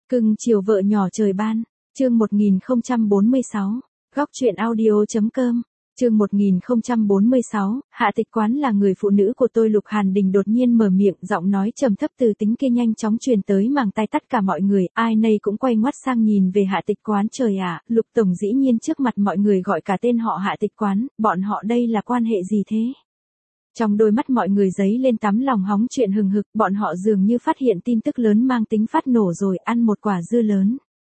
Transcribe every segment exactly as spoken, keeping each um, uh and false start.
Cưng chiều vợ nhỏ trời ban, chương một nghìn không trăm bốn mươi sáu, góc truyện audio.com, chương một nghìn không trăm bốn mươi sáu, Hạ Tịch Quán là người phụ nữ của tôi. Lục Hàn Đình đột nhiên mở miệng, giọng nói trầm thấp từ tính kia nhanh chóng truyền tới màng tai tất cả mọi người, ai nấy cũng quay ngoắt sang nhìn về Hạ Tịch Quán. Trời ạ, Lục Tổng dĩ nhiên trước mặt mọi người gọi cả tên họ Hạ Tịch Quán, bọn họ đây là quan hệ gì thế? Trong đôi mắt mọi người giấy lên tắm lòng hóng chuyện hừng hực, bọn họ dường như phát hiện tin tức lớn mang tính phát nổ rồi, ăn một quả dưa lớn.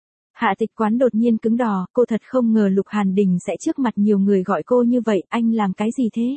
Hạ Tịch Quán đột nhiên cứng đò, cô thật không ngờ Lục Hàn Đình sẽ trước mặt nhiều người gọi cô như vậy, anh làm cái gì thế?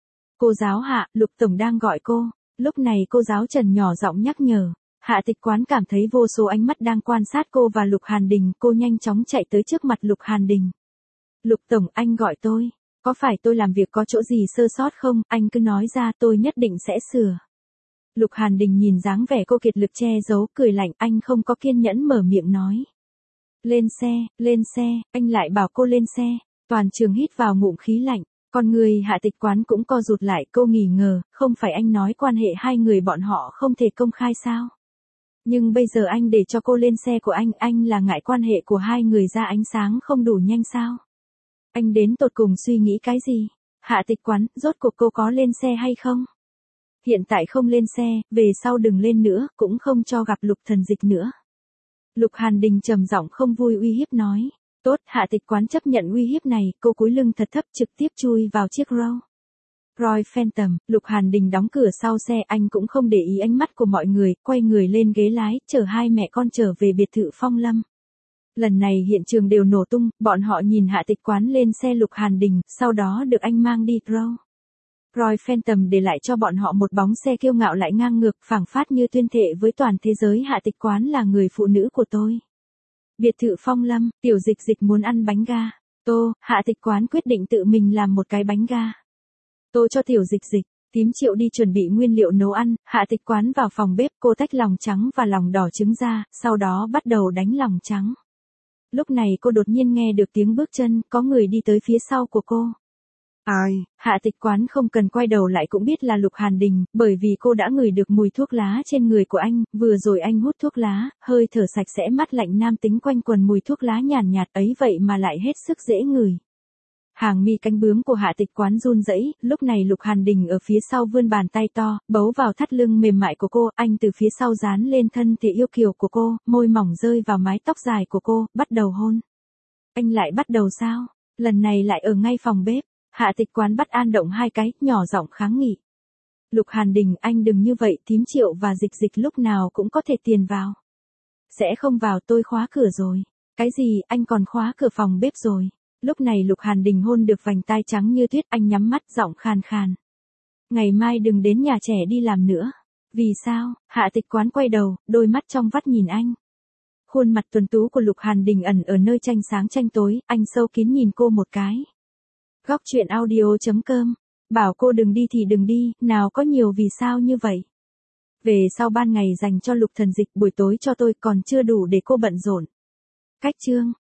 Cô giáo Hạ, Lục Tổng đang gọi cô. Lúc này cô giáo Trần nhỏ giọng nhắc nhở. Hạ Tịch Quán cảm thấy vô số ánh mắt đang quan sát cô và Lục Hàn Đình, cô nhanh chóng chạy tới trước mặt Lục Hàn Đình. Lục Tổng, anh gọi tôi. Có phải tôi làm việc có chỗ gì sơ sót không, anh cứ nói ra, tôi nhất định sẽ sửa. Lục Hàn Đình nhìn dáng vẻ cô kiệt lực che giấu, cười lạnh, anh không có kiên nhẫn mở miệng nói. Lên xe, lên xe, anh lại bảo cô lên xe. Toàn trường hít vào ngụm khí lạnh, con người Hạ Tịch Quán cũng co rụt lại, cô nghỉ ngờ, không phải anh nói quan hệ hai người bọn họ không thể công khai sao? Nhưng bây giờ anh để cho cô lên xe của anh, anh là ngại quan hệ của hai người ra ánh sáng không đủ nhanh sao? Anh đến tột cùng suy nghĩ cái gì? Hạ Tịch Quán, rốt cuộc cô có lên xe hay không? Hiện tại không lên xe, về sau đừng lên nữa, cũng không cho gặp Lục Thần Dịch nữa. Lục Hàn Đình trầm giọng không vui uy hiếp nói. Tốt, Hạ Tịch Quán chấp nhận uy hiếp này, cô cúi lưng thật thấp trực tiếp chui vào chiếc Rolls Royce Phantom. Lục Hàn Đình đóng cửa sau xe, anh cũng không để ý ánh mắt của mọi người, quay người lên ghế lái, chở hai mẹ con trở về biệt thự Phong Lâm. Lần này hiện trường đều nổ tung, bọn họ nhìn Hạ Tịch Quán lên xe Lục Hàn Đình, sau đó được anh mang đi Rolls Royce Phantom để lại cho bọn họ một bóng xe kiêu ngạo lại ngang ngược, phảng phát như tuyên thệ với toàn thế giới Hạ Tịch Quán là người phụ nữ của tôi. Biệt thự Phong Lâm, Tiểu Dịch Dịch muốn ăn bánh ga. Tô, Hạ Tịch Quán quyết định tự mình làm một cái bánh ga. Tô cho Tiểu Dịch Dịch. Tím Triệu đi chuẩn bị nguyên liệu nấu ăn, Hạ Tịch Quán vào phòng bếp, cô tách lòng trắng và lòng đỏ trứng ra, sau đó bắt đầu đánh lòng trắng. Lúc này cô đột nhiên nghe được tiếng bước chân, có người đi tới phía sau của cô. Ai, Hạ Tịch Quán không cần quay đầu lại cũng biết là Lục Hàn Đình, bởi vì cô đã ngửi được mùi thuốc lá trên người của anh, vừa rồi anh hút thuốc lá, hơi thở sạch sẽ mắt lạnh nam tính quanh quần mùi thuốc lá nhàn nhạt ấy vậy mà lại hết sức dễ ngửi. Hàng mi cánh bướm của Hạ Tịch Quán run rẩy, lúc này Lục Hàn Đình ở phía sau vươn bàn tay to, bấu vào thắt lưng mềm mại của cô, anh từ phía sau dán lên thân thể yêu kiều của cô, môi mỏng rơi vào mái tóc dài của cô, bắt đầu hôn. Anh lại bắt đầu sao? Lần này lại ở ngay phòng bếp. Hạ Tịch Quán bắt an động hai cái, nhỏ giọng kháng nghị. Lục Hàn Đình, anh đừng như vậy, Tím Triệu và Dịch Dịch lúc nào cũng có thể tiền vào. Sẽ không vào, tôi khóa cửa rồi. Cái gì, anh còn khóa cửa phòng bếp rồi. Lúc này Lục Hàn Đình hôn được vành tai trắng như tuyết, anh nhắm mắt giọng khàn khàn. Ngày mai đừng đến nhà trẻ đi làm nữa. Vì sao? Hạ Tịch Quán quay đầu, đôi mắt trong vắt nhìn anh. Khuôn mặt tuấn tú của Lục Hàn Đình ẩn ở nơi tranh sáng tranh tối, anh sâu kín nhìn cô một cái. Góc truyện audio.com, bảo cô đừng đi thì đừng đi, nào có nhiều vì sao như vậy. Về sau ban ngày dành cho Lục Thần Dịch, buổi tối cho tôi, còn chưa đủ để cô bận rộn. Cách chương.